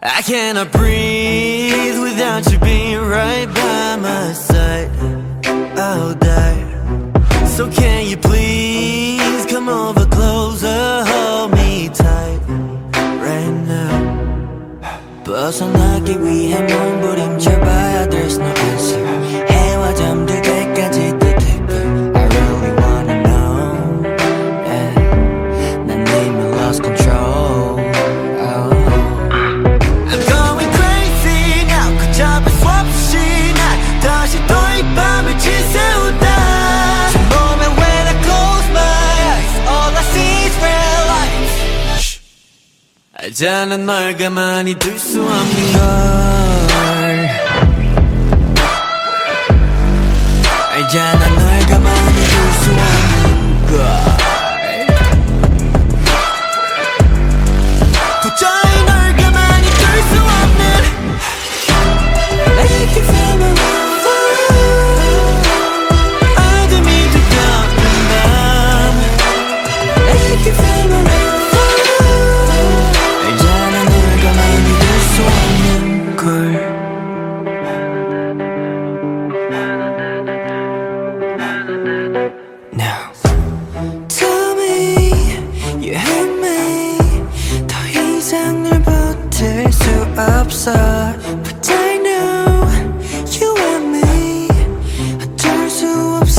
I cannot breathe without you being right by my side. I'll die. So can you please come over closer, hold me tight right now. 벗어나기 위해 몸부림쳐봐야 there's no answer. 해와 잠들 때까지 또 deeper. I really wanna know. Yeah. 난 이미 lost control. I'm going crazy now. 그 잡을 수 없이 날 다시 또 이 밤을 지새운다. 저 moment when I close my eyes, all I see is red lights. 알잖아 널 가만히 둘 수 없는 걸. 알잖아 널 가만히 둘 수 없는 걸. 도저히 널 가만히 둘 수 없는. Make you feel my love. 어둠이 두꺼운 밤. Make you feel my love. 알잖아 널 가만히 둘 수 없는 걸. Now tell me you hate me. 더 이상 널 버틸 수 없어. But I know you want me. 어쩔 수 없어.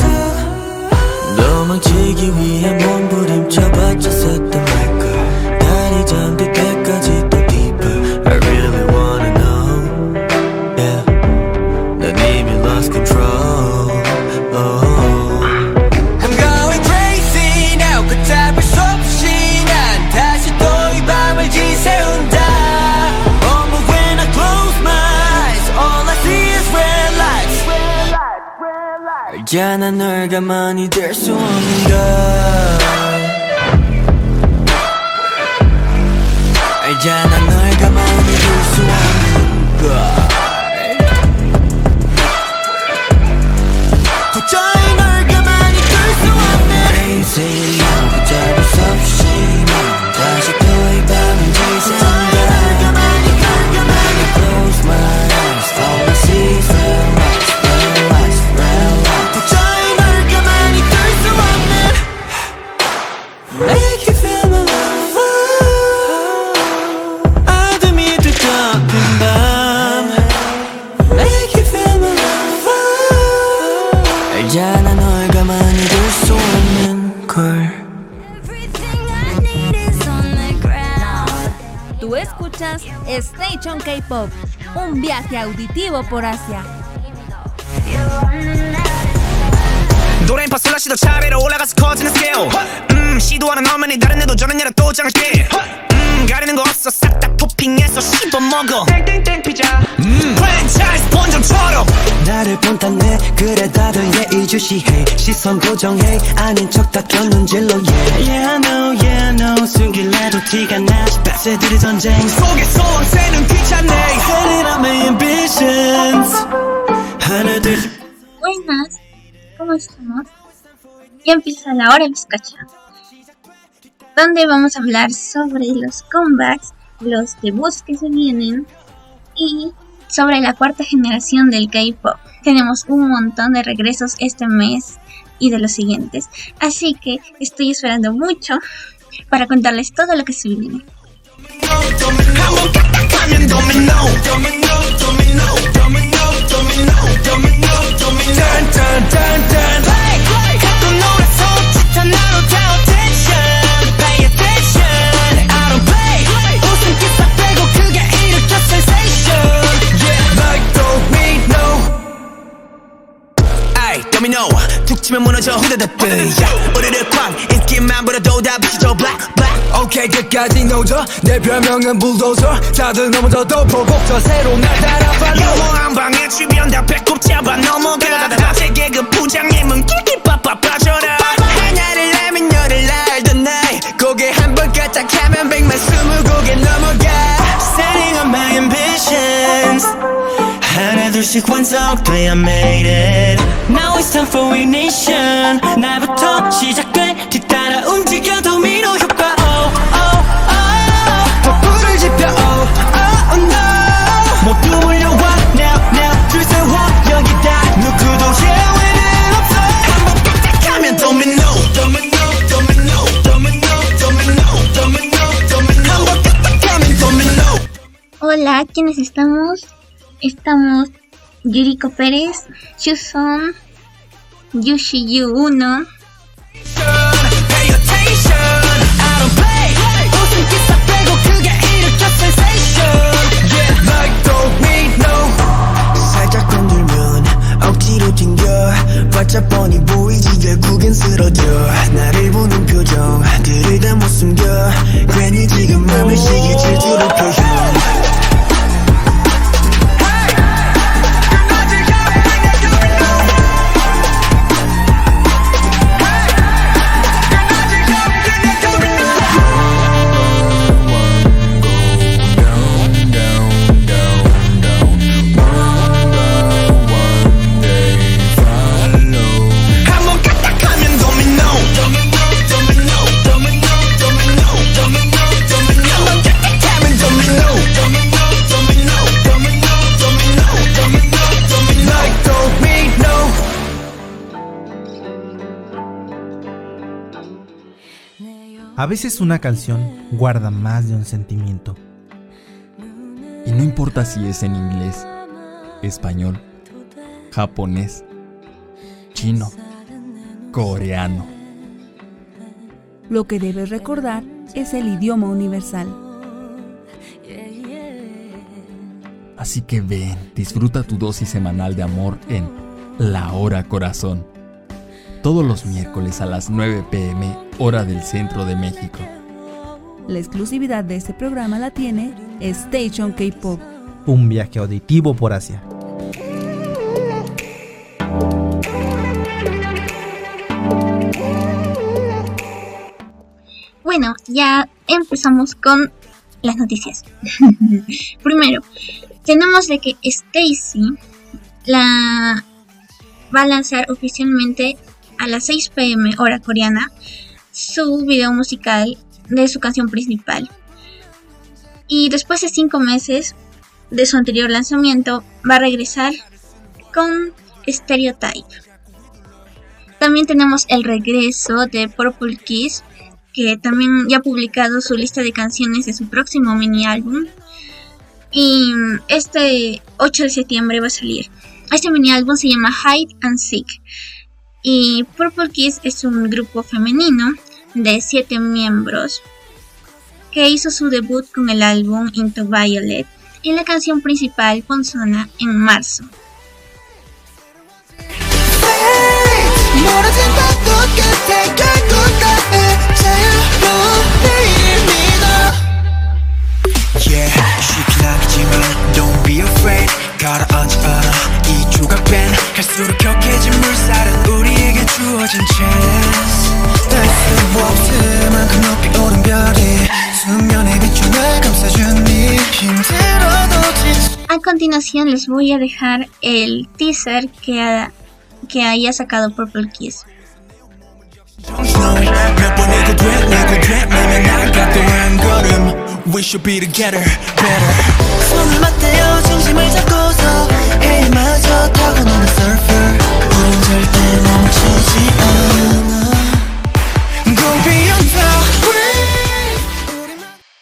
도망치기 위해 몸부림쳐봤자 섰던 말걸. 달이 잠들 때까지 또 deeper. I really wanna know. Yeah. 난 이미 lost control. Oh. I'm going crazy now. 걷잡을 수 없이 난 다시 또 이 밤을 지새운다. Oh, but when I close my eyes, all I see is red lights. 알잖아 널 가만히 둘 수 없는 걸. 알잖아 널 가만히 둘 수 없는 걸. 도저히 널 가만히 둘 수 없는. Crazy now. 걷잡을 수 없이 난 다시 또 이 밤을 지새운다. Close my eyes, all I see is red lights, red lights, red lights. 도저히 널 가만히 둘 수 없는. Make you feel my love. 어둠이 두꺼운 밤. Make you feel my love. 알잖아 널 가만히 둘 수 없는 걸. Tú escuchas Station K-Pop, un viaje auditivo por Asia. 노래인파 슬러시도 차례로 올라가서 커지는 스케일. 시도하는 너만이 다른 애도 저는 얘랑 또 장할게. 가리는 거 없어 싹 다 토핑해서 씹어먹어. 땡땡땡 피자 프랜차이즈 본점처럼 나를 본따내 그래 다들 예의주시해. 시선 고정해 아닌 척 다 곁눈질로 yeah. Yeah I know 숨길래도 티가 나지. 빡세들의 전쟁 속에 소원새는 귀찮네. Set it on my ambitions. 하나 둘. Buenas, ¿cómo estamos? Ya empieza la hora bizcocha, donde vamos a hablar sobre los comebacks, los debuts que se vienen y sobre la cuarta generación del K-pop. Tenemos un montón de regresos este mes y de los siguientes, así que estoy esperando mucho para contarles todo lo que se viene. 도미노 툭 치면 무너져 후다닥 우리를 쾅 인기만 부려도 다 비춰줘 black black. 오케이 끝까지 노져 내 별명은 불도저. 다들 넘어져도 보복저 새로 날 따라 팔로. 유머한 방에 주변 다 배꼽 잡아 넘어가. 아재 개그 부장님은 끼끼빠빠 빠져라. 하나를 알면 열을 알던 나이. 고개 한번 까딱하면 100만 20곡에 넘어가. Setting on my ambitions. 하나 둘씩 완성돼 I made it. Now it's time for ignition. 나부터 시작돼 뒤따라 움직여 도미노 효과. Oh oh oh. 더 불을 지펴 oh oh no. ¿quiénes estamos? Estamos Yuriko Pérez, Chuson, Yushi Yu 1, Pay attention I don't play 웃음 기사 빼고 그게 일으켜 sensation Yeah like don't need no 살짝 건들면 억지로 튕겨 바짝 뻔히 보이지 결국엔 쓰러져 나를 보는 표정들을 다 못 숨겨 괜히 지금 맘을 시기 질투로 표현 A veces una canción guarda más de un sentimiento. Y no importa si es en inglés, español, japonés, chino, coreano. Lo que debes recordar es el idioma universal. Así que ven, disfruta tu dosis semanal de amor en La Hora Corazón. Todos los miércoles a las 9 p.m. hora del centro de México. La exclusividad de este programa la tiene Station K-Pop. Un viaje auditivo por Asia. Bueno, ya empezamos con las noticias. Primero, tenemos de que Stacy va a lanzar oficialmente a las 6 p.m. hora coreana su video musical de su canción principal. Y después de 5 meses de su anterior lanzamiento, va a regresar con Stereotype. También tenemos el regreso de Purple Kiss, que también ya ha publicado su lista de canciones de su próximo mini álbum. Y este 8 de septiembre va a salir. Este mini álbum se llama Hide and Seek. Y Purple Kiss es un grupo femenino de 7 miembros que hizo su debut con el álbum Into Violet y la canción principal Bonzona en marzo. Yeah, 쉽진 않겠지만 don't be afraid 가라앉아 이 조각엔 갈수록 격해진 물살은 우리에게 주어진 chance 닿을 수 없을 만큼 높이 오른 별이 수면에 비춰 날 감싸주니 힘들어도 지쳐 A continuación les voy a dejar el teaser que haya sacado Purple Kiss. 몇 번이고 돼 매면 나가도 한 걸음 We should be together, better 손을 맞대어 중심을 잡고서 해마저 타고나는 surfer 우린 절대 멈추지 않아 Go beyond the wave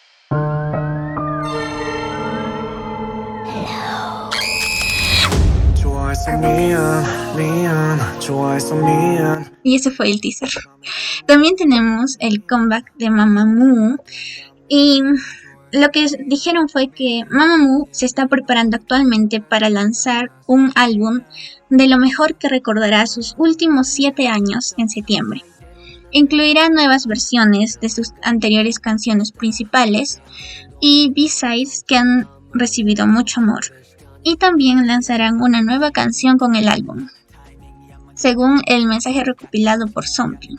좋아해서 미안 좋아해서 미안 Y ese fue el teaser. También tenemos el comeback de Mamamoo. Y lo que dijeron fue que Mamamoo se está preparando actualmente para lanzar un álbum de lo mejor que recordará sus últimos 7 años en septiembre. Incluirá nuevas versiones de sus anteriores canciones principales y B-sides que han recibido mucho amor. Y también lanzarán una nueva canción con el álbum, según el mensaje recopilado por Zombie.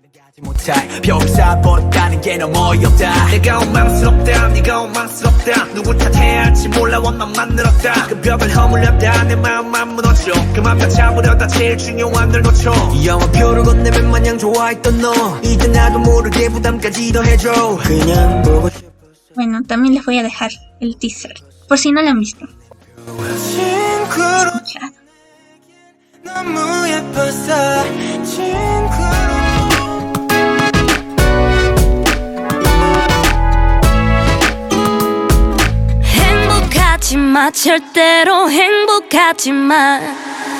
벽사보다는 게 너무 어이없다 내가 원망스럽다 네가 원망스럽다 누굴 탓해야 할지 몰라 원망 만들었다 그 벽을 허물렸다 내 마음만 무너져 그만 벽 잡으려다 제일 중요한 널 놓쳐 영화표를 건네면 마냥 좋아했던 너 이제 나도 모르게 부담까지 더해줘 그냥 보고 Bueno, también les voy a dejar el teaser, por si no lo han visto. Escuchado. 너무 예뻤어 친구로 아마 절대로 행복하지만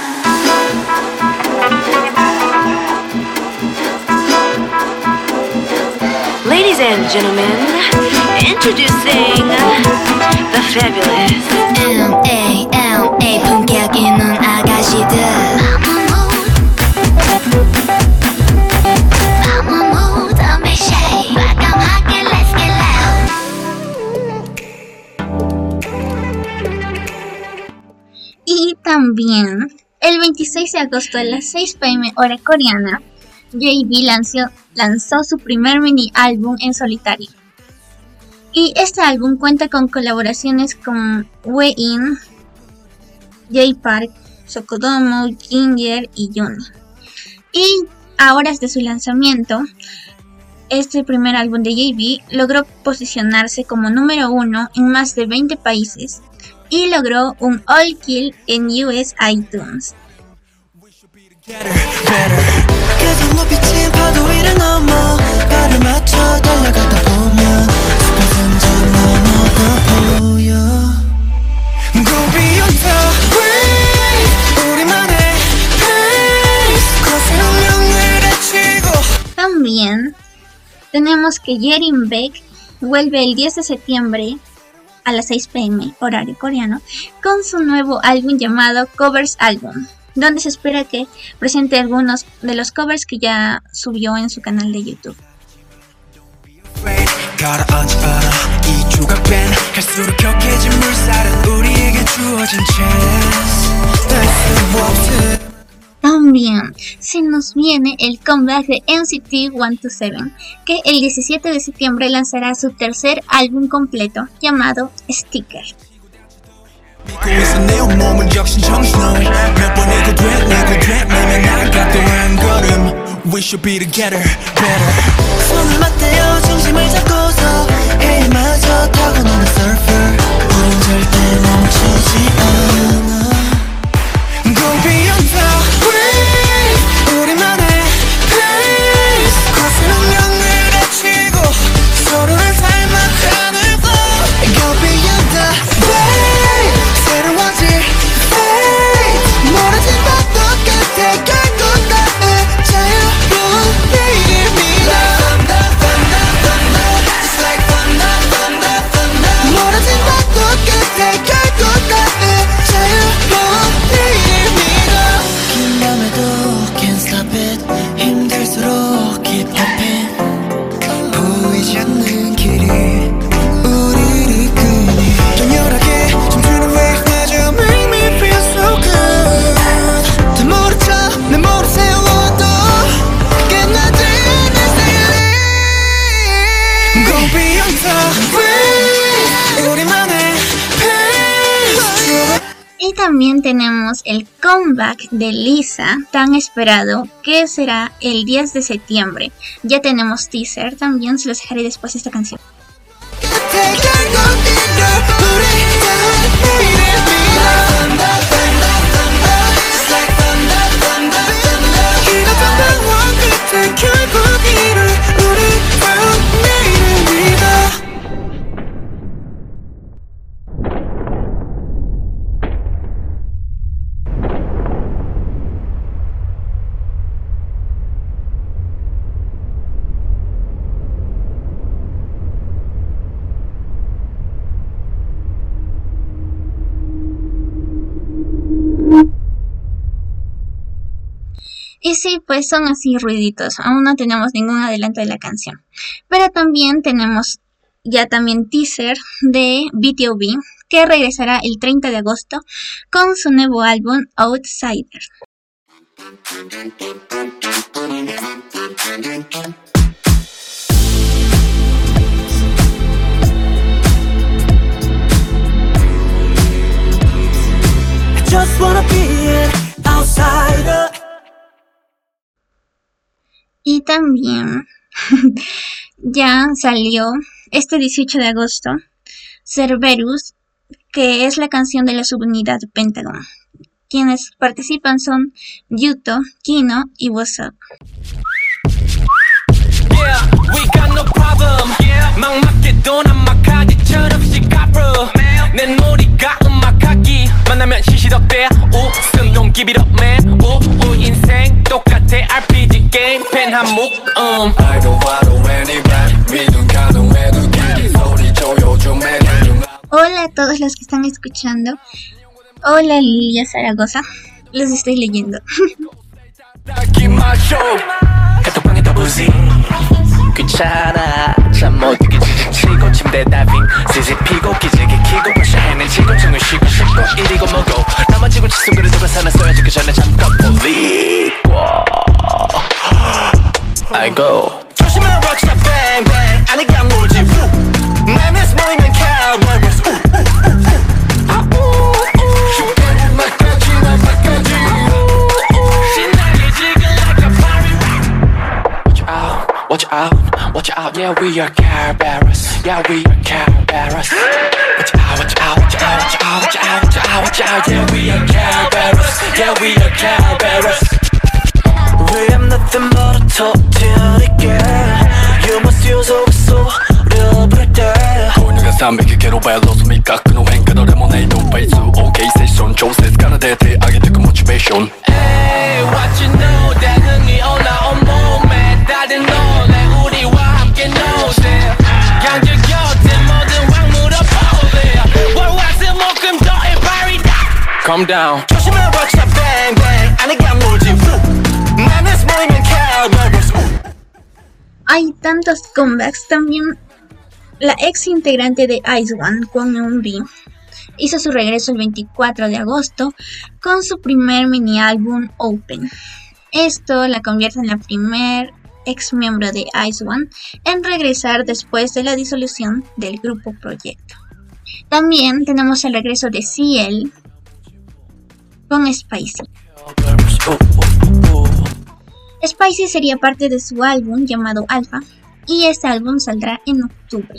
Ladies and gentlemen, introducing the fabulous M.A.M.A. 품격 있는 아가씨들 Mamamoo, don't be shy 과감하게 let's get loud Y también, el 26 de agosto a las 6 p.m. hora coreana, JB lanzó su primer mini álbum en solitario. Y este álbum cuenta con colaboraciones con Whein, Jay Park, Sokodomo, Ginger y Yuni. Y a horas de su lanzamiento, este primer álbum de JB logró posicionarse como número 1 en más de 20 países y logró un All Kill en US iTunes. 계속 높이친 파도 위를 넘어 발을 맞춰 달려가다 보면 숲은 저 너머가 보여 Go beyond the wave 우리만의 pace 거센 운명을 헤치고 También tenemos que Yerin Beck vuelve el 10 de septiembre a las 6 p.m. horario coreano con su nuevo álbum llamado Covers Album, donde se espera que presente algunos de los covers que ya subió en su canal de YouTube. 가라앉지 않아 이 조각ben 갈수록 격해진 물살은 우리에게 주어진 chance También se nos viene el comeback de NCT 127, que el 17 de septiembre lanzará su tercer álbum completo llamado Sticker. 믿고 있어 내 온몸은 역시 정신없이 몇 번이고 돼 매면 나가도 한 걸음 We should be together better 손을 맞대어 중심을 잡고서 해마저 타고 노는 surfer 우린 절대 멈추지 않아 Go beyond the wave 우리만의 pace 거센 운명을 헤치고 서로를 닮아가는 flow Go beyond the wave 새로워질 fate 멀어진 밤 똑같아 결국 나의 자유로운 내일을 믿어 It's like thunder 멀어진 밤 똑같아 결국 나의 자유로운 내일을 믿어 긴 밤에도 can't stop it 힘들수록 keep hopping 보이지 않는 길이 우리를 이끄니 격렬하게 춤추는 wave마저 make me feel so good 다 모른 척내 모를 세워도 끝나지 않는 sailing Go beyond the wave 우리만의 pace Y también tenemos el comeback de Lisa, tan esperado, que será el 10 de septiembre. Ya tenemos teaser, también se los dejaré después de esta canción. Y sí, pues son así ruiditos, aún no tenemos ningún adelanto de la canción. Pero también tenemos ya también teaser de BTOB, que regresará el 30 de agosto con su nuevo álbum Outsider. Just wanna be an outsider. Y también ya salió este 18 de agosto Cerberus, que es la canción de la subunidad Pentagon. Quienes participan son Yuto, Kino y What's Up. Yeah, we got no problem. 막 맞게 돈 안 막하지 철없이 갚어. 내 머리가 음악 만나면 시시덕대 웃음 don't give it up man 인생 똑같아 RPG 게임 펜 한몫 I don't follow any rap 미눈 가능해도 길이 소리 줘요 좀 해줘. Hola a todos los que están escuchando. Hola Lilia Zaragoza. Los estoy leyendo. 카톡방에 더블Z 귀찮아 잠 못 이게 지지치고 침대 다빙 CC피고 기지개 키고 벌샤해낸 치고 정을 쉬고 싶고 이리고 뭐고 나머지고 치수그를 누가 사나 써야지 그 전에 잠깐 볼리 아이고 조심해라 락스타 뱅뱅 안에 그냥 놀지 내 미스 모이면 cowboys Watch out, yeah we are car bearers, yeah we are car bearers. Watch out, yeah we are car bearers, yeah we are car bearers. We have nothing but a top tier girl. You must use all the soul, 부를 혼유가 300개로 발로 숨이 깎은 횡가너 레모네이드 발수 OK 세션 조세스 가나대 대학의 특급 모티베이션. Hey, what you know that 흥이 올라온 몸에 다른 노래 우리와 함께 노세 강제 곁에 모든 왕물어 보래 월화수목금토일 파리다. Calm down 조심해 락스타 뱅뱅 안에 그냥 놀지 내 미스 모이면 cowboys. Hay tantos comebacks. También la ex integrante de IZ*ONE, Kwon Eun-bi, hizo su regreso el 24 de agosto con su primer mini álbum Open. Esto la convierte en la primer ex miembro de IZ*ONE en regresar después de la disolución del grupo proyecto. También tenemos el regreso de CL con Spicy. Spicy sería parte de su álbum llamado Alpha y este álbum saldrá en octubre.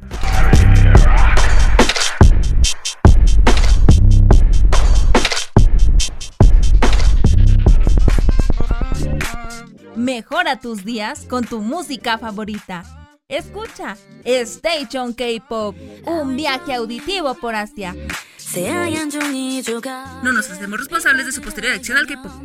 Mejora tus días con tu música favorita. Escucha Station K-Pop, un viaje auditivo por Asia. No nos hacemos responsables de su posterior adicción al K-Pop.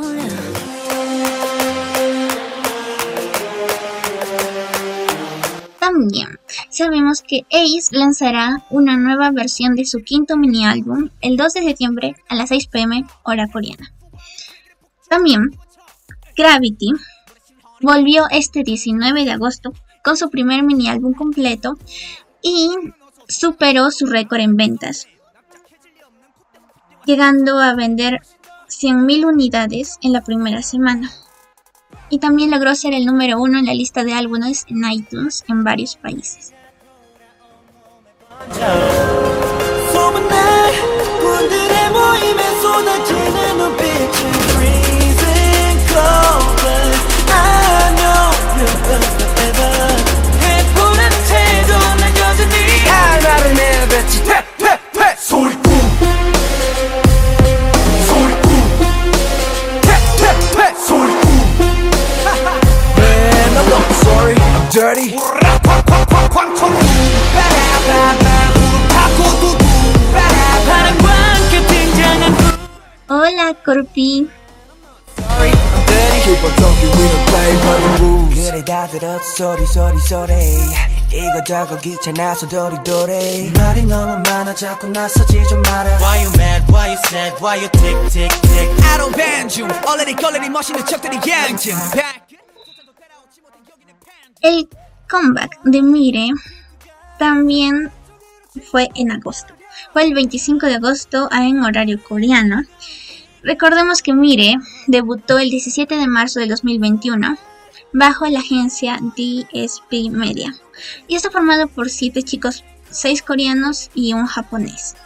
También sabemos que Ace lanzará una nueva versión de su quinto mini álbum el 2 de septiembre a las 6 p.m. hora coreana. También Gravity volvió este 19 de agosto con su primer mini álbum completo y superó su récord en ventas, llegando a vender 100.000 unidades en la primera semana. Y también logró ser el número 1 en la lista de álbumes en iTunes en varios países. Dirty. Hola Corpi. Keep on talking, we don't play by the rules. 그래 다 들었어 소리 소리 소리 이거저거 귀찮아서 도리도리 말이 너무 많아 자꾸 나서지 좀 마라. Why you mad, why you sad, why you tick tick tick. I don't ban you, 얼레리 걸레리 멋있는 척들이 양심. El comeback de Mire también fue en agosto. Fue el 25 de agosto en horario coreano. Recordemos que Mire debutó el 17 de marzo del 2021 bajo la agencia DSP Media y está formado por 7 chicos, 6 coreanos y un japonés.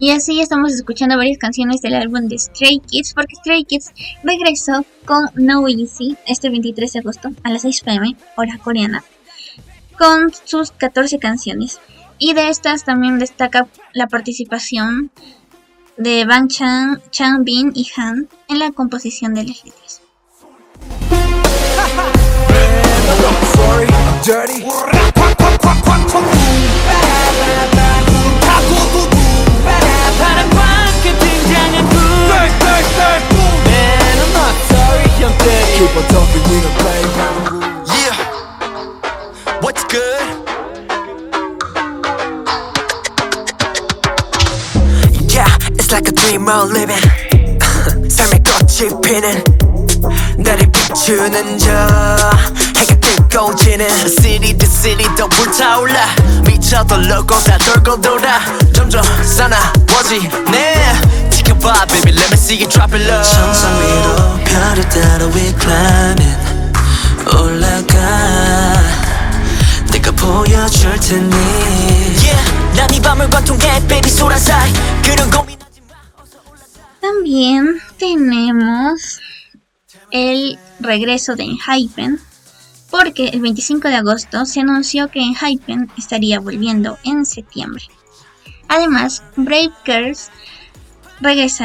Y así estamos escuchando varias canciones del álbum de Stray Kids, porque Stray Kids regresó con No Easy este 23 de agosto a las 6 p.m, hora coreana, con sus 14 canciones. Y de estas también destaca la participación de Bang Chan, Changbin y Han en la composición de las letras. Yeah, what's good? Yeah, it's like a dream I'm living. 삶의 꽃이 피는 나를 비추는 저 해가 뜨거워지는 City to city 더 불타올라 미쳐도 loco 다 돌고 돌아 점점 사나워지네 지켜봐 baby let me see you drop it low 천상 위로 별을 따라 we climbing 올라가 내가 보여줄 테니 Yeah 난 이 밤을 관통해 baby 소란사이 그런 고민하지 마 También tenemos el regreso de Enhypen, porque el 25 de agosto se anunció que Enhypen estaría volviendo en septiembre. Además, Brave Girls regresó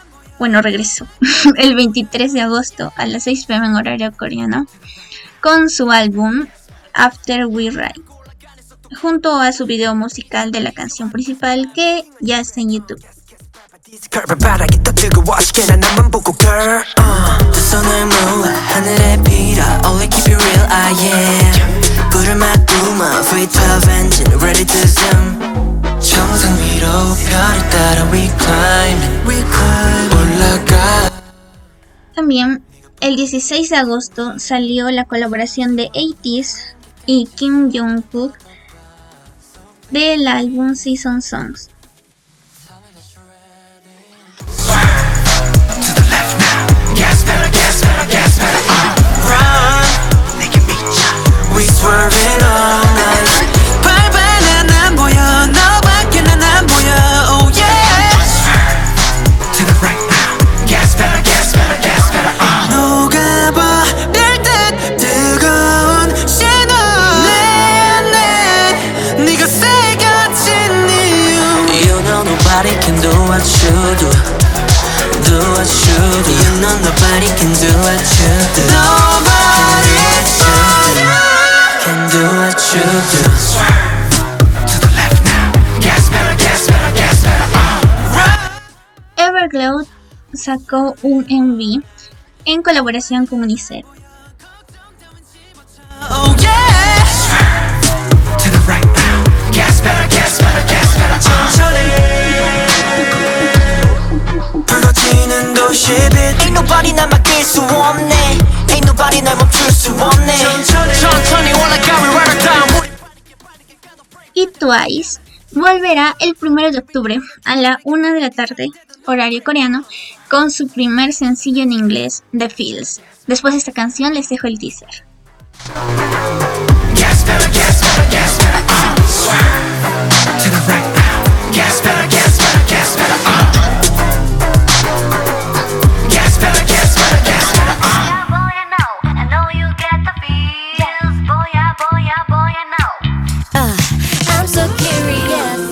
el 23 de agosto a las 6 p.m. en horario coreano con su álbum After We Ride, junto a su video musical de la canción principal que ya está en YouTube. 바닥이 더 뜨거워지게 난 나만 보고 girl 두 손을 모아 하늘에 빌어 Only keep it real I am 불을 막고만 V12 engine ready to zoom 정상 위로 별을 따라 we climb 올라가. También el 16 de agosto salió la colaboración de ATEEZ y Kim Jong-kook del álbum Season Songs. We swerving all night 발발은 안 보여 너밖에 난 안 보여 Oh yeah To the right now Gas better 녹아버릴 듯 뜨거운 신호 내 네가 새겨진 이유 You know nobody can do what you do Do what you do You know nobody can do what you do Nobody can do what you do. To the left now. Gas better. Everglow sacó un MV en colaboración con UNICEF. Oh yeah. To the right now. Gas better. 천천히. 불거지는 도시빛. Ain't nobody 날 막을 수 없네. Ain't nobody 날 멈출 수 없네. 천천히 올라가 we ride down. Y Twice volverá el 1 de octubre a la 1 de la tarde, horario coreano, con su primer sencillo en inglés, The Feels. Después de esta canción les dejo el teaser. Gas better. To the right now. Gas better. Gas better. I know you get the feels. Boy, I know. I'm so curious.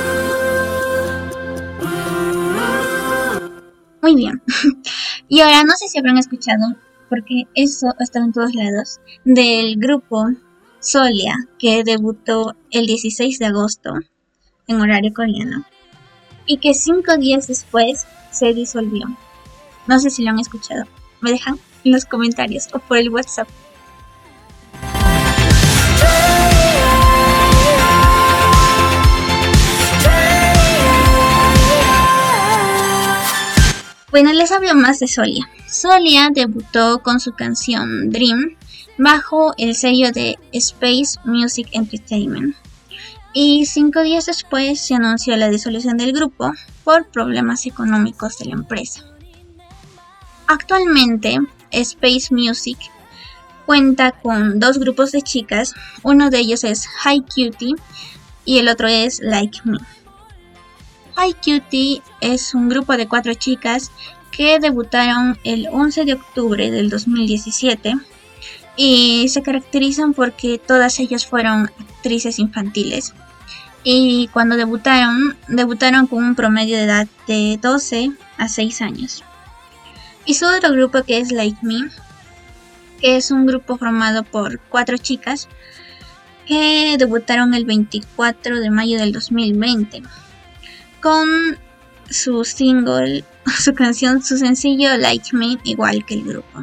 Muy bien. Y ahora no sé si habrán escuchado, porque eso está en todos lados, del grupo Solia, que debutó el 16 de agosto en horario coreano y que 5 días después se disolvió. No sé si lo han escuchado. Me dejan en los comentarios o por el WhatsApp. Bueno, les hablo más de Solia. Solia debutó con su canción Dream bajo el sello de Space Music Entertainment. Y 5 días después se anunció la disolución del grupo por problemas económicos de la empresa. Actualmente, Space Music cuenta con 2 grupos de chicas. Uno de ellos es High Cutie y el otro es Like Me. Hi Cutie es un grupo de 4 chicas que debutaron el 11 de octubre del 2017 y se caracterizan porque todas ellas fueron actrices infantiles. Y cuando debutaron con un promedio de edad de 12 a 6 años. Y su otro grupo, que es Like Me, que es un grupo formado por 4 chicas que debutaron el 24 de mayo del 2020 con su single, su canción, su sencillo Like Me, igual que el grupo.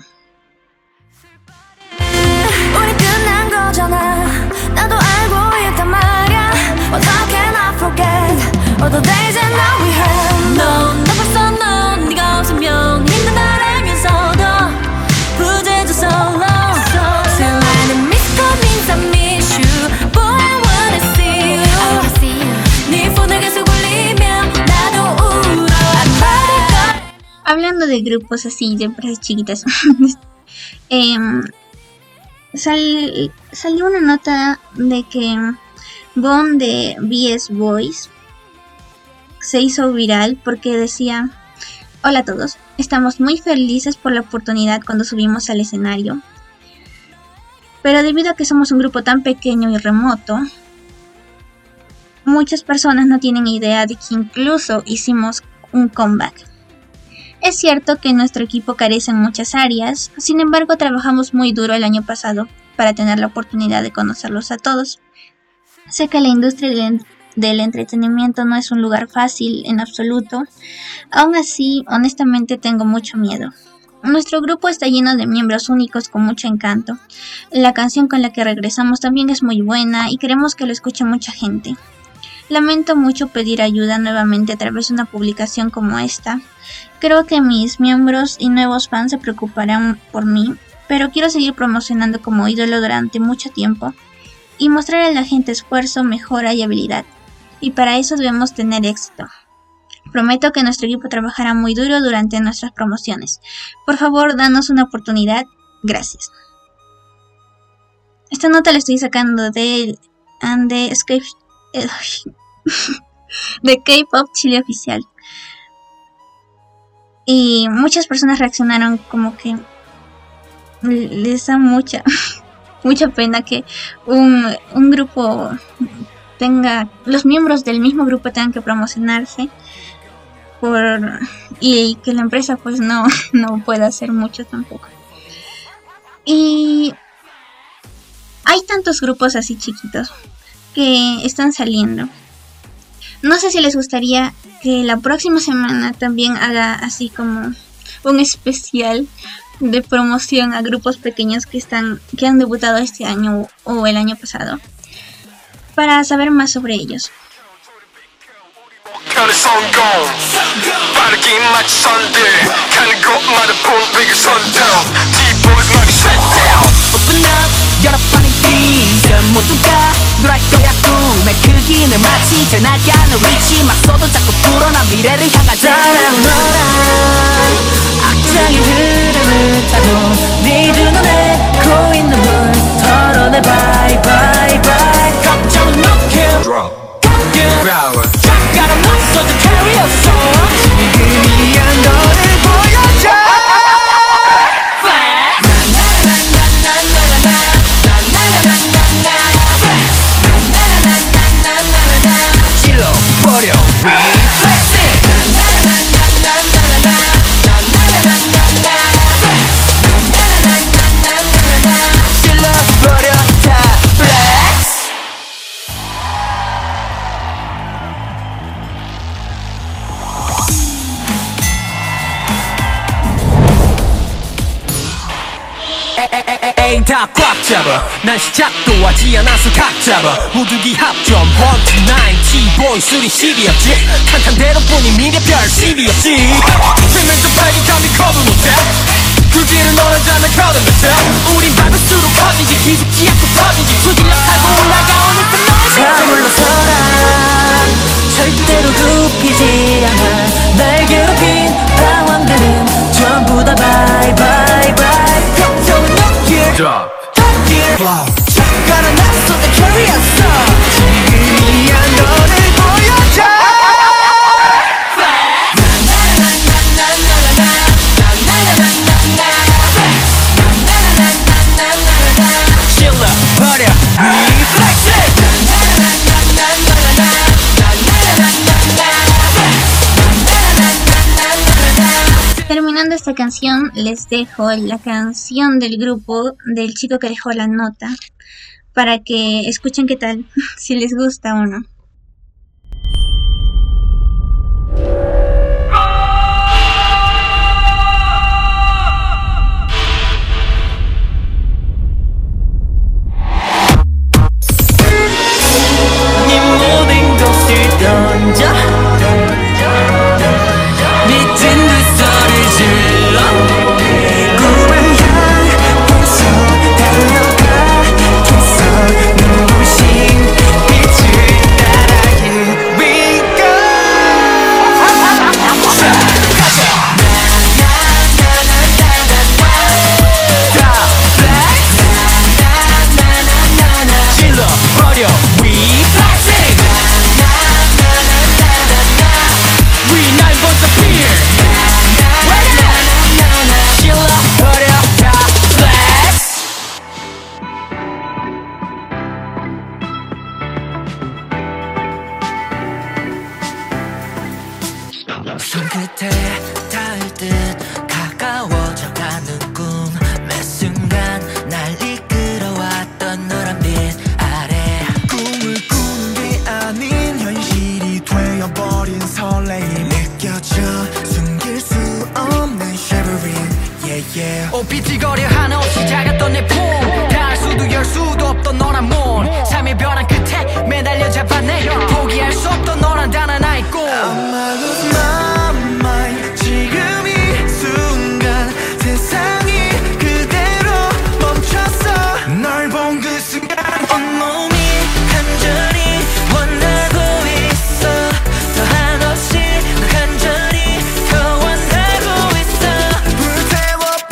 우리 끝난 거잖아. 나도 알고 있단 말야. 어떻게 나 forget all the days and now we have. 넌 벌써 넌 네가 없으면 힘든 날 알면서도 부재져 solo. Still I miss you, means I miss you. Boy I wanna see you. 네 폰을 계속 울리면 나도 울어. Hablando de grupos así, de empresas chiquitas, salió una nota de que Bon de BS Boys se hizo viral porque decía: hola a todos, estamos muy felices por la oportunidad cuando subimos al escenario, pero debido a que somos un grupo tan pequeño y remoto, muchas personas no tienen idea de que incluso hicimos un comeback. Es cierto que nuestro equipo carece en muchas áreas, sin embargo trabajamos muy duro el año pasado para tener la oportunidad de conocerlos a todos. Sé que la industria del entretenimiento no es un lugar fácil en absoluto, aún así honestamente tengo mucho miedo. Nuestro grupo está lleno de miembros únicos con mucho encanto. La canción con la que regresamos también es muy buena y queremos que lo escuche mucha gente. Lamento mucho pedir ayuda nuevamente a través de una publicación como esta. Creo que mis miembros y nuevos fans se preocuparán por mí, pero quiero seguir promocionando como ídolo durante mucho tiempo y mostrar a la gente esfuerzo, mejora y habilidad. Y para eso debemos tener éxito. Prometo que nuestro equipo trabajará muy duro durante nuestras promociones. Por favor, danos una oportunidad. Gracias. Esta nota la estoy sacando de K-Pop Chile Oficial. Y muchas personas reaccionaron como que les da mucha pena que un grupo los miembros del mismo grupo tengan que promocionarse y que la empresa pues no pueda hacer mucho tampoco. Y hay tantos grupos así chiquitos que están saliendo. No sé si les gustaría que la próxima semana también haga así como un especial de promoción a grupos pequeños que han debutado este año o el año pasado, para saber más sobre ellos. 모두가 놀랄 거야 꿈의 크기는 마치 잘 나가는 위치 맞서도 자꾸 불어난 미래를 향하잖아 너랑 악장의 흐름을 타고 네 두 눈에 고인 눈물 털어내 bye bye bye 걱정은 no kill 작가로 놨어도 carry your soul 지금이야 너를 보여줘 다 꽉 잡아 난 시작도 하지 않아서 각 잡아 모두기 합점 1, 2, 9, T-boy 술이 실이 없지 탄탄대로뿐인 미래 별 실이 없지 생명도 발기감이 커도 못해 그 길은 너라자면 걸은 것처럼 우린 밟을수록 커지지 기죽지 않고 터지지 수질러 타고 올라가오는 그 너의 다 물러서라 절대로 굽히지 않아 날 괴롭힌 방황들은 전부 다 bye bye bye 걱정은 no Drop Flow 작가는 놨어 the carry us 지금이야 너를 보여줘 버려 Reflection. Terminando esta canción, les dejo la canción del grupo del chico que dejó la nota para que escuchen qué tal, si les gusta o no. 손끝에 닿을 듯 가까워져가는 꿈 매 순간 날 이끌어왔던 노란 빛 아래 꿈을 꾸는 게 아닌 현실이 되어버린 설레임 느껴져 숨길 수 없는 shivering yeah yeah 삐뚤거려 한없이 작았던 내 품 닿을 수도 열 수도 없던 너란 문 삶의 변화 끝에 매달려 잡았네 포기할 수 없던 너란 단 하나의 꿈 지금 이 순간 세상이 그대로 멈췄어 널 본 그 순간 온몸이 간절히 원하고 있어 더 한없이 너 간절히 더 원하고 있어 불태워봐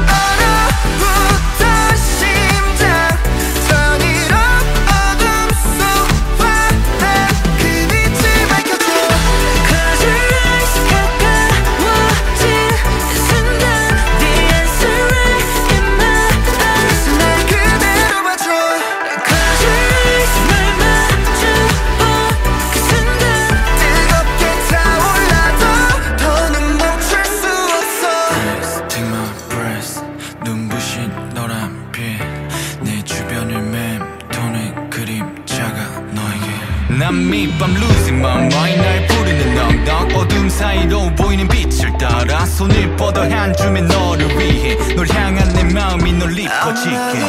얼어붙어 심장 전이로 어둠 속 환한 그 빛을 밝혀줘 Close your eyes 가까워진 이 순간 The answer right in my eyes 날 그대로 봐줘 Close your eyes 날 마주본 그 순간 뜨겁게 타올라도 더는 멈출 수 없어 Take my breath 눈부신 너란 빛내 주변을 맴도는 그림자가 너에게 난 밑밤 losing my mind 날 부르는 엉덩 어둠 사이로 보이는 빛을 따라 손을 뻗어 한 줌의 너를 위해 널 향한 내 마음이 널 입혀질게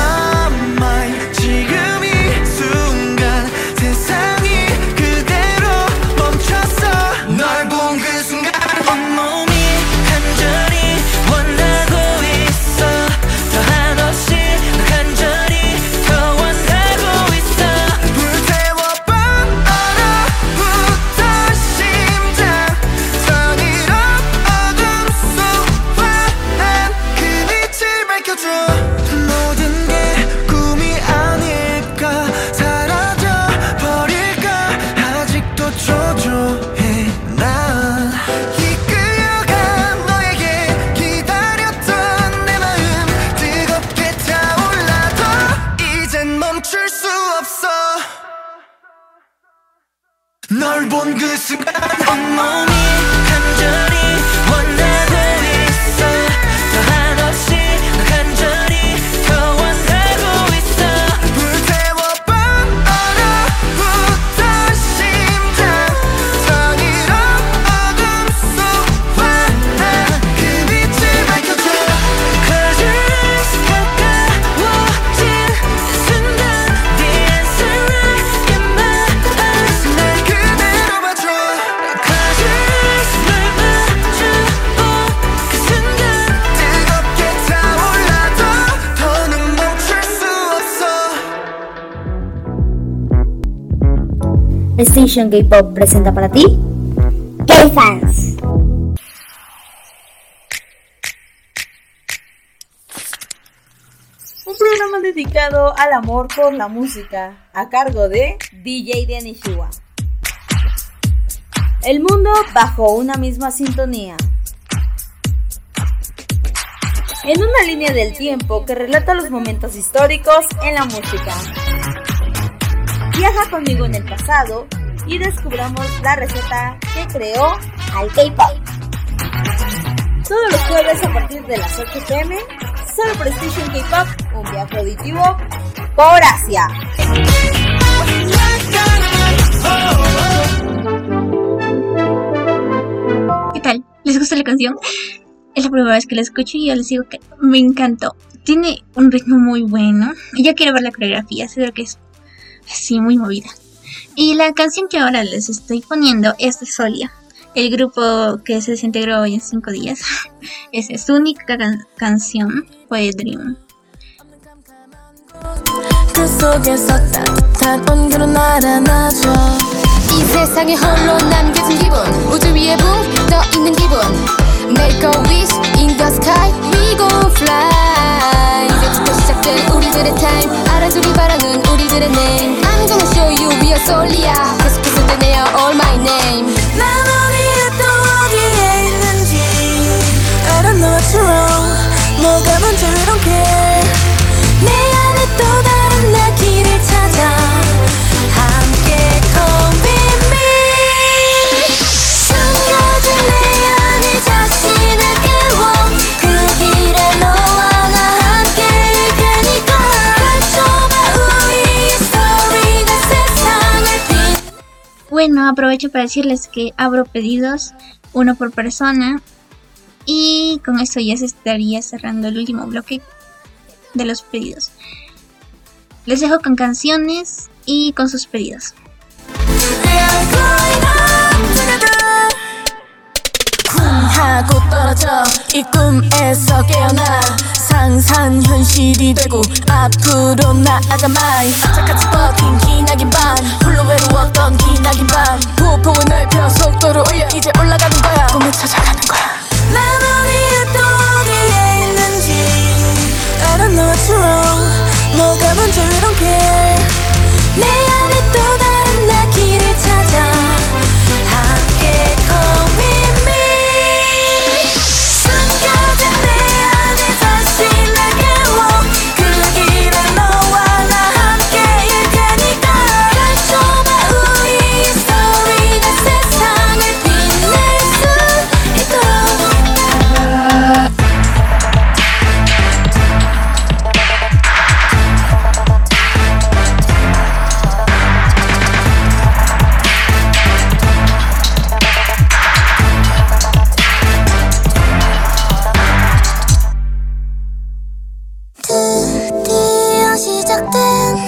지금 이 순간 세상이 그대로 멈췄어 널 본 그 순간 온몸이 간절히 원하고 있어 더 한없이 너 간절히 더 원하고 있어 불태워봐 얼어붙어 심장 전이로 어둠 속 환한 그 빛을 밝혀줘 모든 게 꿈이 아닐까 사라져 버릴까 아직도 초조해 난 이끌려간 너에게 기다렸던 내 마음 뜨겁게 타올라도 이젠 멈출 수 없어 널 본 그 순간 온몸이 간절히 원하고 있어 더 한없이 너 간절히 더 원하고 있어 불태워봐 얼어붙어 심장 전이로 어둠 속 환한 그 빛을 밝혀줘 Close your eyes 가까워진 이 순간 The answer right in my eyes 날 그대로 봐줘 Close your eyes 널 마주본 그 순간 뜨겁게 타올라도 더는 멈출 수 없어 Station K-Pop presenta para ti K-Fans. Un programa dedicado al amor por la música, a cargo de DJ Dianishua. El mundo bajo una misma sintonía. en una línea del tiempo que relata los momentos históricos en la música. Viaja conmigo en el pasado y descubramos la receta que creó al K-pop. Todos los jueves a partir de las 8 p.m. solo por Station K-pop, un viaje auditivo por Asia. ¿Qué tal? ¿Les gusta la canción? Es la primera vez que la escucho y yo les digo que me encantó. Tiene un ritmo muy bueno. Ya quiero ver la coreografía, seguro que es así muy movida. Y la canción que ahora les estoy poniendo es de Solia, el grupo que se desintegró hoy en 5 días. Esa es su única canción, fue Dream. 그 속에서 따뜻한 온기로 날아나죠. 이 세상에 홀로 남겨진 기분, 우주 위에 붕 떠 있는 기분. Make a wish in the sky, we gon' fly. 이제부터 시작된 우리들의 time, 알아주길 바라는 우리들의 name. I'm gonna show you we are Solia. 계속해서 되네요 all my name. 난 어디에 또 어디에 있는지 I don't know what's wrong. 뭐가 먼저 I don't care. 내 안에 또 다른 나 길을 찾아 함께 come with me. 숨겨진 내 안에 자신을 깨워 그 길에 너와 나 함께일 테니까 펼쳐봐 우리의 스토리가 세상을 빛. Bueno, aprovecho para decirles que abro pedidos, uno por persona, y con esto ya se estaría cerrando el último bloque de los pedidos. Les dejo con canciones y con sus pedidos. 하고 떨어져 이 꿈에서 깨어나 상상 현실이 되고 앞으로 나아가 마이 악착같이 버틴 기나긴 밤 홀로 외로웠던 기나긴 밤 보폭을 넓혀 속도를 올려 이제 올라가는 거야 꿈을 찾아가는 거야 난 어디에 또 어디에 있는지 I don't know what's wrong 뭐가 먼저 I don't care 내 안에 또 다른 나 길을 찾아 함께 come with me 숨겨진 내 안에 다시 날 깨워 그 길에 너와 나 함께일 테니까 펼쳐봐 우리의 스토리가 세상을 빛낼 수 있도록 드디어 시작된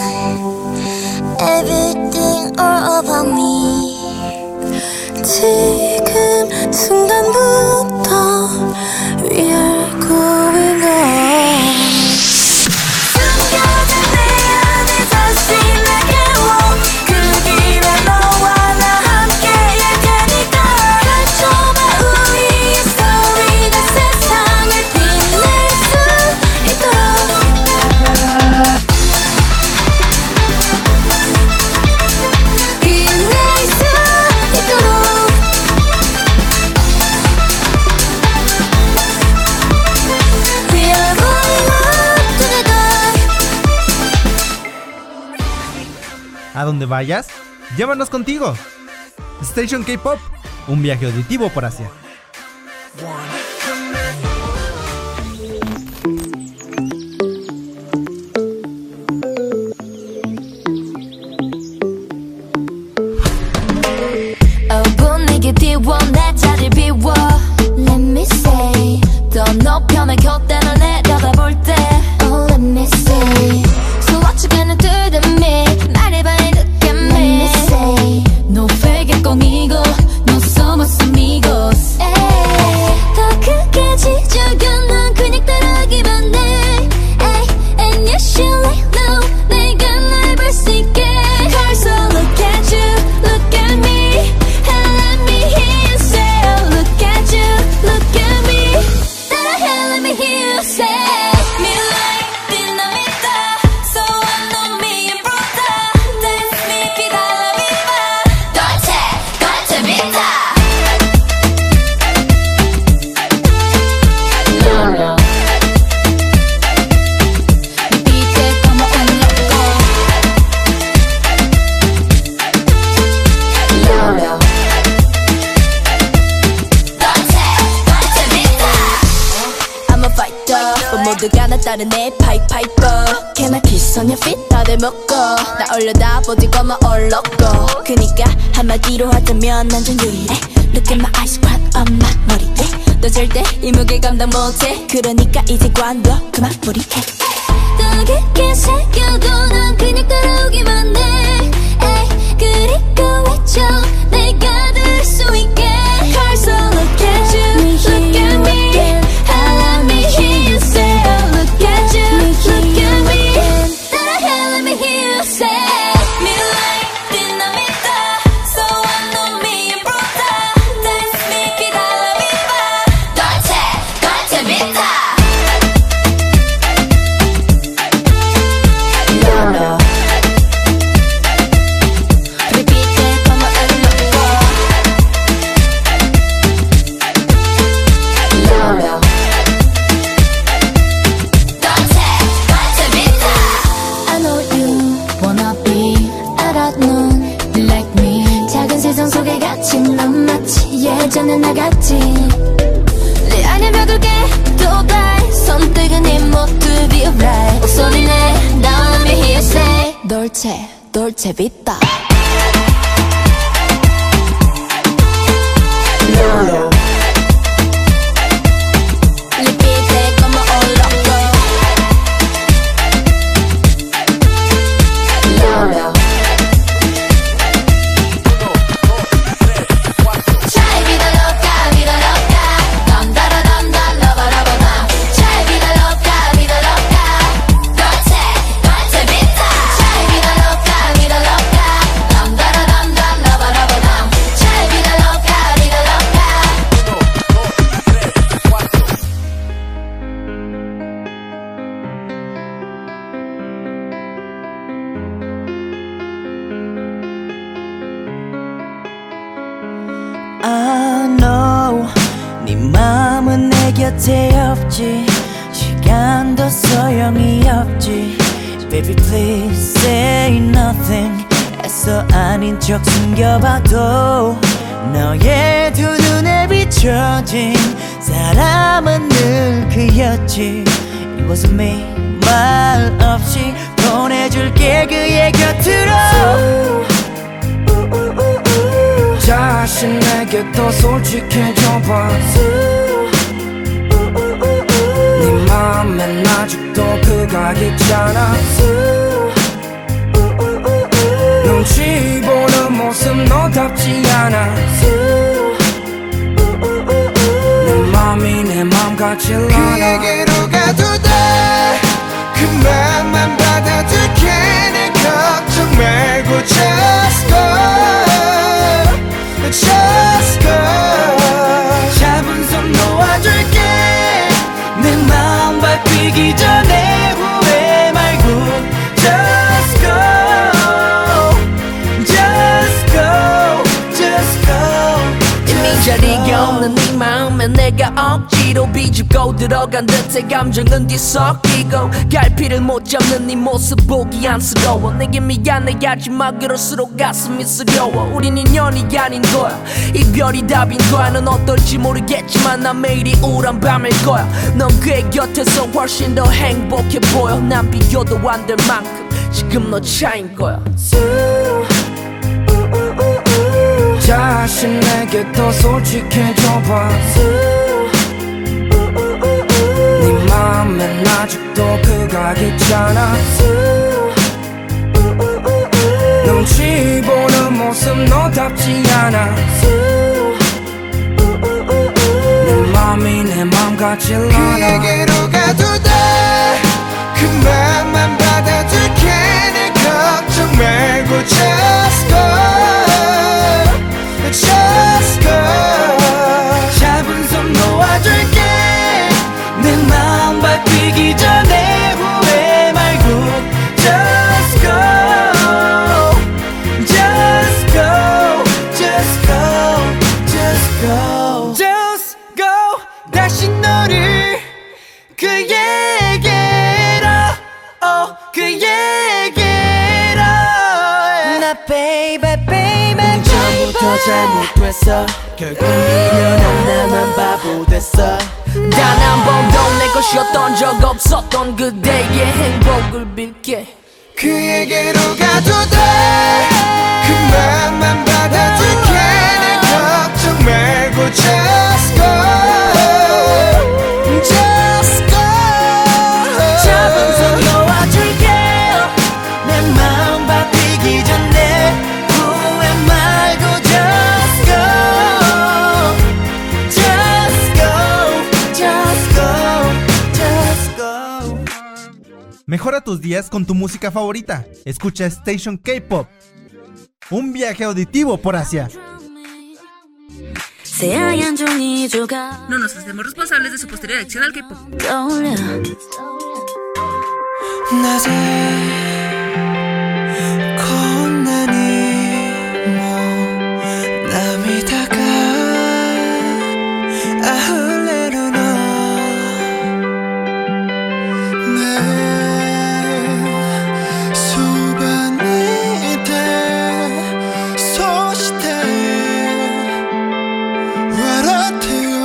Everything all about me 지금 순간부터 We are going on 숨겨진 내 안에 다시 날 깨워 그 길에 너와 나 함께일 테니까 펼쳐봐 우리의 스토리가 세상을 빛낼 수 있도록 빛낼 수 있도록 We are going up together. A donde vayas, llévanos contigo. Station K-Pop, un viaje auditivo por Asia. 분위기 띄워 내 자리 비워 Let me say 더 높여 내 곁대를 내려다 볼 때 Oh let me say So what you gonna do to me 말해봐 look at me Let me say No fake it conmigo No somos amigos 더 다른 애 파이파이버 Can I kiss on your feet 다들 먹고 나 올려다보지 거마 얼럭고 그니까 한마디로 하자면 난 좀 유리해 Look at my eyes crack on my 머리에 너 절대 이 무게 감당 못해 그러니까 이제 관둬 그만 뿌리해 더 깊게 새겨도 난 그냥 따라오기만 해 그리고 외쳐 내가 될 수 있게 So look at you, look at me Let me hear you say Look at you, look at me 따라해 let me hear you say Me like dinamita So I know me and bruta Dance me 기다려 viva Dolce, dolce vita No, no 예전에 나같이 내 안에 벽을게 도발 손뜨는 네 모습이 right 소리내 Now let me hear you say Dolce, dolce vita Lolo Ripete como un loco Lolo I know 네 맘은 내 곁에 없지 시간도 소용이 없지 Baby please say nothing 애써 아닌 척 숨겨봐도 너의 두 눈에 비춰진 사람은 늘 그였지 It wasn't me 말 없이 보내줄게 그의 곁으로 자신에게 더 솔직해져봐 네 맘엔 아직도 그가 있잖아 눈치 보는 모습 너답지 않아 내 맘이 내 맘같이 않아 그에게로 가도 돼 그 맘만 받아줄게 내 걱정 말고 Just go Just go 잡은 손 놓아줄게 내 마음 바뀌기 전에 후회 말고 Just go Just go Just go 이미 자리가 없는 네 마음에 내가 억지로 비집고 들어간 듯해 감정은 뒤섞이고 갈피를 못 잡는 네 모습 보기 안쓰러워 내게 미안해 하지만 그럴수록 가슴이 쓰려워 우린 인연이 아닌 거야 이별이 답인 거야 넌 어떨지 모르겠지만 난 매일이 우울한 밤일 거야 넌 그의 곁에서 훨씬 더 행복해 보여 난 비교도 안 될 만큼 지금 너 차인 거야 자신에게 더 솔직해져봐 네 맘엔 아직도 그가 있잖아 눈치 보는 모습 너답지 않아 내 맘이 내 맘같지 않아 그에게로 가도 돼 그 맘만 받아줄게 내 걱정 말고 Just go Just go 잡은 손 놓아줄게 내 마음 바뀌기 전에 후회 말고 Just go Just go Just go Just go Just go 다시 너를 그에게로 그에게로 나 baby baby 처음부터 잘못됐어 결국 미련한 나만 바보 됐어 단 한 번도 내 것이었던 적 없었던 그대의 행복을 빌게 그에게로 가도 돼 그 맘만 받아줄게 내 걱정 말고 just go just go 잡은 손 놓아줄게 내 마음 바뀌기 전에 후회 말고 just go just go just go just go. Mejora tus días con tu música favorita. Escucha Station K-Pop. Un viaje auditivo por Asia. No nos hacemos responsables de su posterior adicción al K-pop. 낮에 고난이 뭐涙が溢れるの내 수반이 돼そして笑ってよ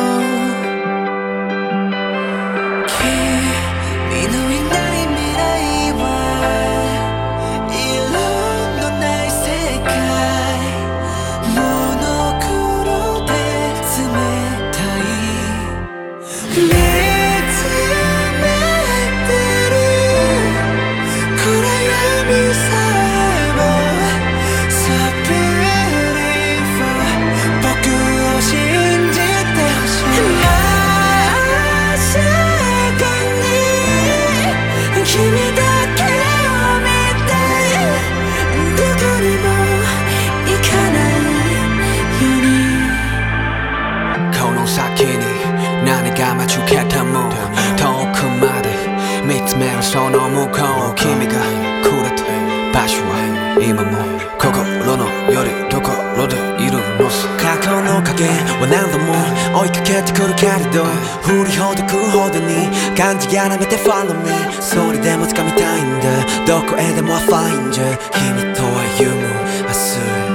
君のいない未来は色のない世界モノクロで冷たい見つめてる暗闇さえも So beautiful 僕を信じてほしいまさかに君だけを見てどこにも行かないようにこの先に何が待ち受けても遠くまで見つめるその向こう君がくれた場所は今も心のよりどころでいるのさ過去の影は何度も追いかけてくるけれど振りほどくほどに感じやらめて Follow me それでも掴みたいんだどこへでも I find you 君と歩む明日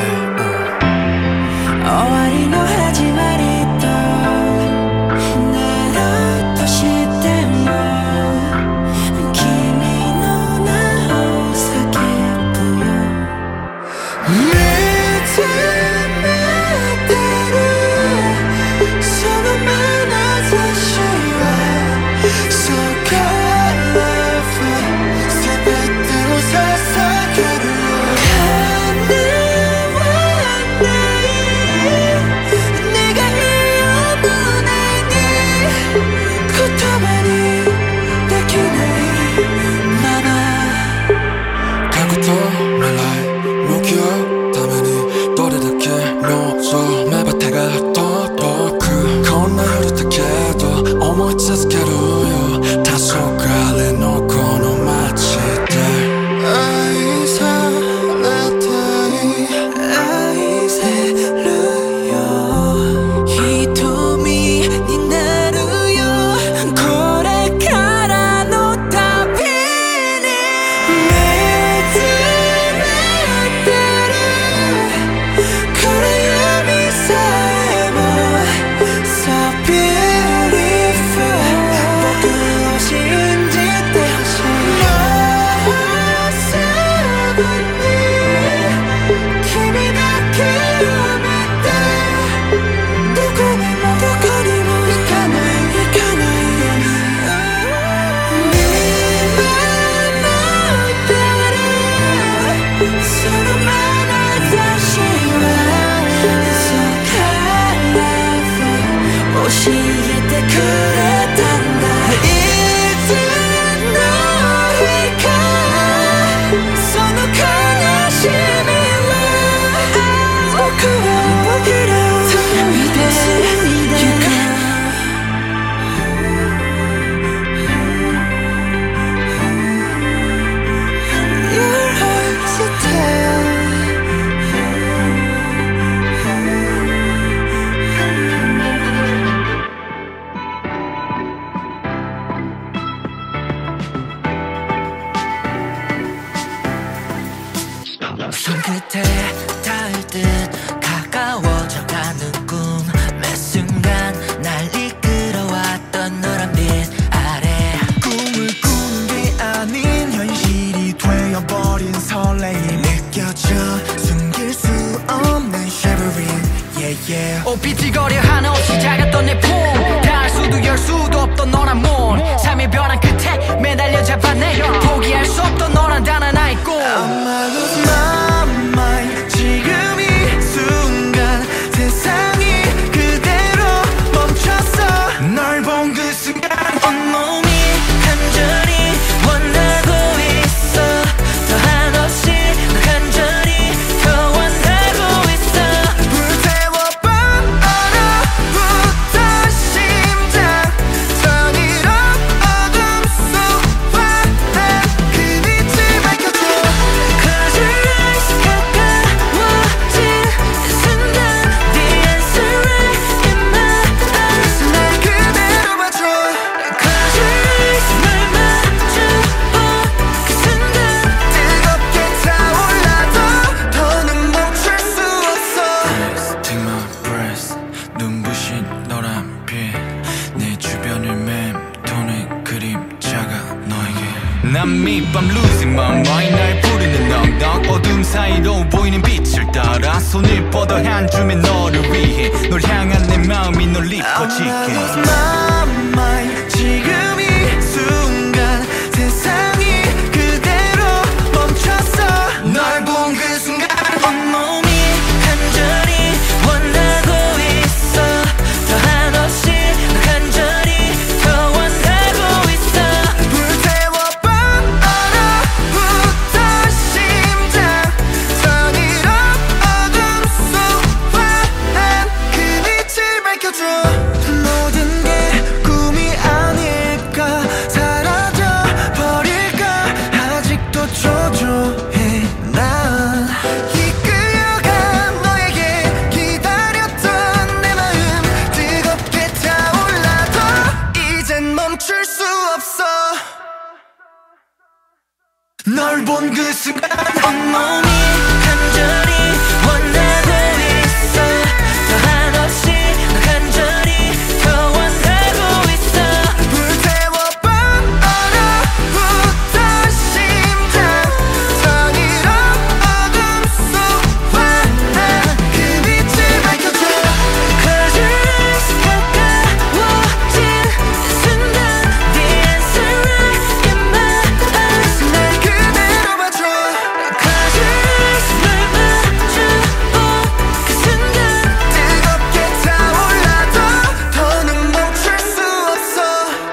終わりの始まりとなろうとしても君の名を叫ぶよ見つめてるその眼差しは So colorful 全てを捧げるよ叶わない願いを胸に言葉にできないまま過去と未来向き合うためにどれだけ望めば手が届くこんな夜だけど思い続けるよ黄昏のこの街で愛されたい愛せるよ瞳になるよこれからの旅に見つめてる暗闇さえも So beautiful 僕を信じてほしいもうすぐに君だけを見てどこにも行かないように見守ってるその眼差しは So colorful 教えてくれたんだいつの日かその悲しみは僕らを見てゆくYour heart's a tale 손끝에 닿을 듯 가까워져가는 꿈 매 순간 날 이끌어 어린 설레임 느껴져 숨길 수 없는 shivering yeah yeah 옷 비틀거려 한없이 작았던 내 품 닿을 수도 열 수도 없던 너란 몸 삶의 변한 끝에 매달려 잡았네 포기할 수 없던 너란 단 하나의 꿈 I'ma lose my mind 지금 이 순간 세상이 그대로 멈췄어 널 본 그 순간 온몸이 간절히 원하고 있어 더 한없이 널 간절히 더 원하고 있어 불태워봐 얼어붙어 심장 Turn it up 어둠 속 환한 그 빛을 밝혀줘 Close your eyes 가까워진 순간 The answer right in my eyes 날 그대로 봐줘 Close your eyes 날 마주본 그 순간 뜨겁게 타올라도 더는 멈출 수 없어 Take my breath 눈부신 너란 빛내 주변을 맴도는 그림자가 너에게 난 밑밤 losing my mind 날 부르는 엉덩 어둠 사이로 보이는 빛을 따라 손을 뻗어 한 줌의 너를 위해 널 향한 내 마음이 널 I'ma lose 이끌어지게 my mind 지금 이 순간 세상이 그대로 멈췄어 널 본 그 순간 온몸이 간절히 원하고 있어 더 한없이 널 간절히 더 원하고 있어 불태워봐 얼어붙어 심장 Turn it up 어둠 속 환한 그 빛을 밝혀줘 모든 게 꿈이 아닐까 사라져 버릴까 아직도 초조해 난 이끌려가 너에게 기다렸던 내 마음 뜨겁게 타올라도 이젠 멈출 수 없어 널 본 그 순간 온몸이 간절히 원하고 있어 더 한없이 널 간절히 더 원하고 있어 불태워봐 얼어붙어 심장 Turn it up 어둠 속 환한 그 빛을 밝혀줘 Close your eyes 가까워진 순간 The answer right in my eyes 날 그대로 봐줘 Close your eyes 널 마주본 그 순간 뜨겁게 타올라도 더는 멈출 수 없어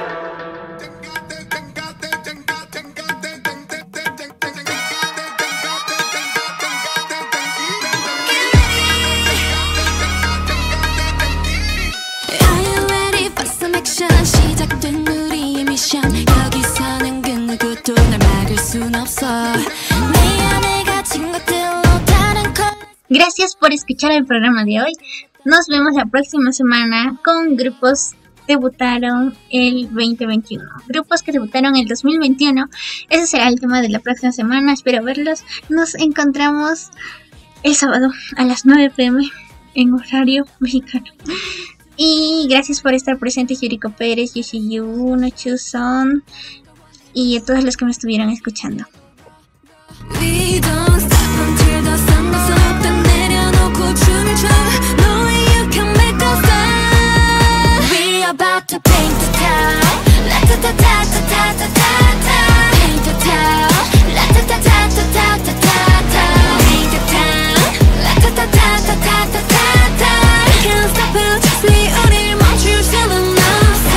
Are you ready for some action? 시작된 우리의 미션 여기서는 그 누구도 날 막을 순 없어 내 안에 갇힌 것들로 다른 걸 Gracias por escuchar el programa de hoy. Nos vemos la próxima semana con grupos debutaron el 2021. Grupos que debutaron el 2021. Ese será el tema de la próxima semana. Espero verlos. Nos encontramos el sábado a las 9 p.m. en horario mexicano. Y gracias por estar presentes, Yuriko Pérez, Yoshiyu, Nochu-son y a todos los que me estuvieron escuchando. We don't stop until the sun goes up 난 내려놓고 춤을 춰 No way you can make us stop We about to paint the town La-ta-ta-ta-ta-ta-ta-ta Paint the town La-ta-ta-ta-ta-ta-ta-ta Paint the town La-ta-ta-ta-ta-ta-ta-ta Can't stop it just be 우릴 멈출 수는 없어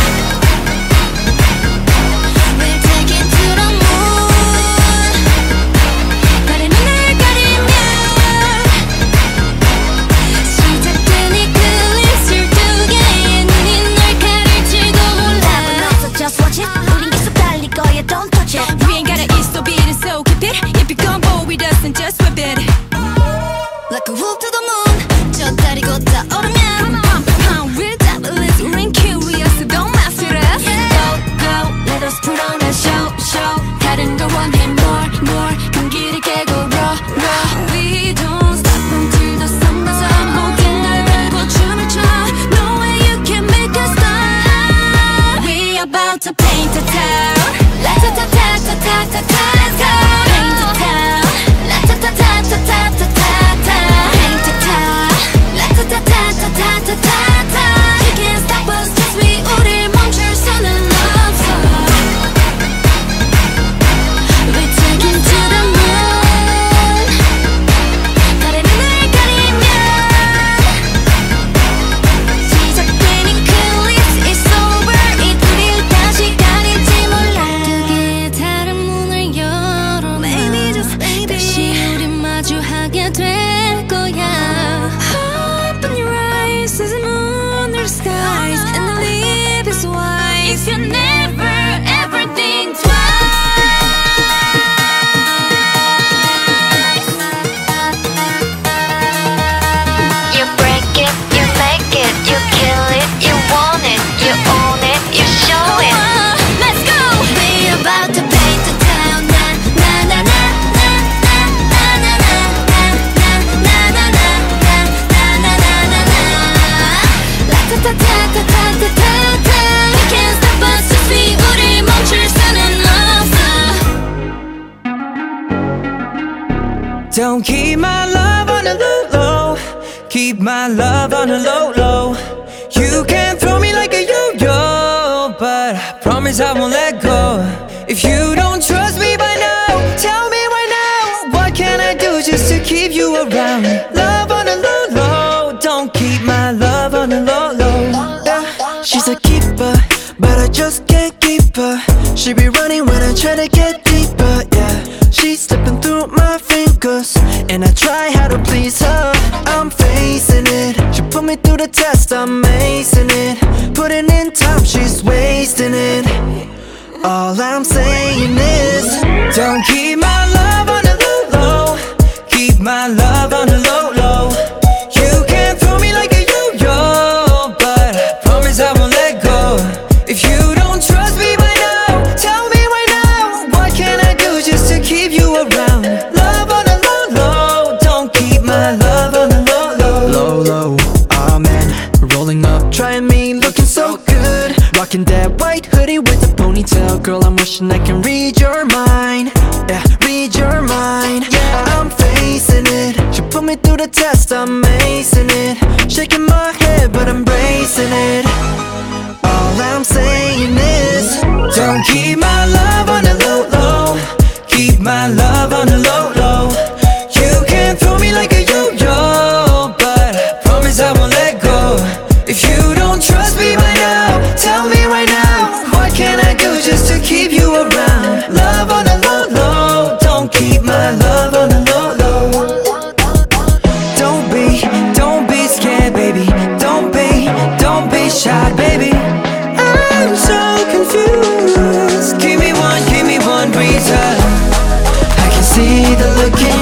We'll take it to the moon 다른 눈을 가리면 시작된 이 클립스 두 개의 눈이 널 가릴지도 몰라 답은 없어 just watch it 우린 계속 달릴 거야 don't touch it You ain't gotta eat so beat it so keep it If you come bold with us then just whip it Like a wolf to the moon 저 다리 걷다 오르면 Pump pump we're devilish we ain't curious so don't mess with us Go go let us put on a show 다른 걸 원해 more 경기를 깨고 raw We don't stop until the sun goes up 모든 날 걸고 춤을 춰 No way you can make us stop We about to paint the town La-ta-ta-ta-ta-ta-ta-ta Paint the town Don't keep my love on the low low. Keep my love on the low low. You can throw me like a yo-yo, but I promise I won't let go. If you don't trust me by now, tell me right now. What can I do just to keep you around? Love on the low low. Don't keep my love on the low low. Yeah. She's a keeper, but I just can't keep her. She be running when I try to get deeper, yeah. She's slipping through my fingers, and I try hard to please her. I'm facing it. She put me through the test, I'm acing it. Putting in time, she's wasting it. All I'm saying is, don't keep my love on the low low. Keep my love on the low low. You can throw me like a yo-yo, but I promise I won't let go. If you don't trust me by now, tell me right now. What can I do just to keep you around? Love on the low low. Don't keep my love on the low low. Low low, oh man. Rolling up, trying me, looking so good. Rocking that white hoodie with a ponytail. Girl, I'm wishing I can read your mind. Yeah, read your mind. Yeah, I'm facing it. She put me through the test, I'm acing it. Shaking my head, but I'm bracing it. All I'm saying is, don't keep my love on the low low. Keep my love on the low low. You can throw me like a yo-yo, but I promise I won't let go. If you don't trust me by now, tell me right now. What can I do just to keep you around? Love on the low low. Don't keep my love on the low low. Don't be scared, baby. Don't be shy, baby. I'm so confused. Give me one reason. I can see the look in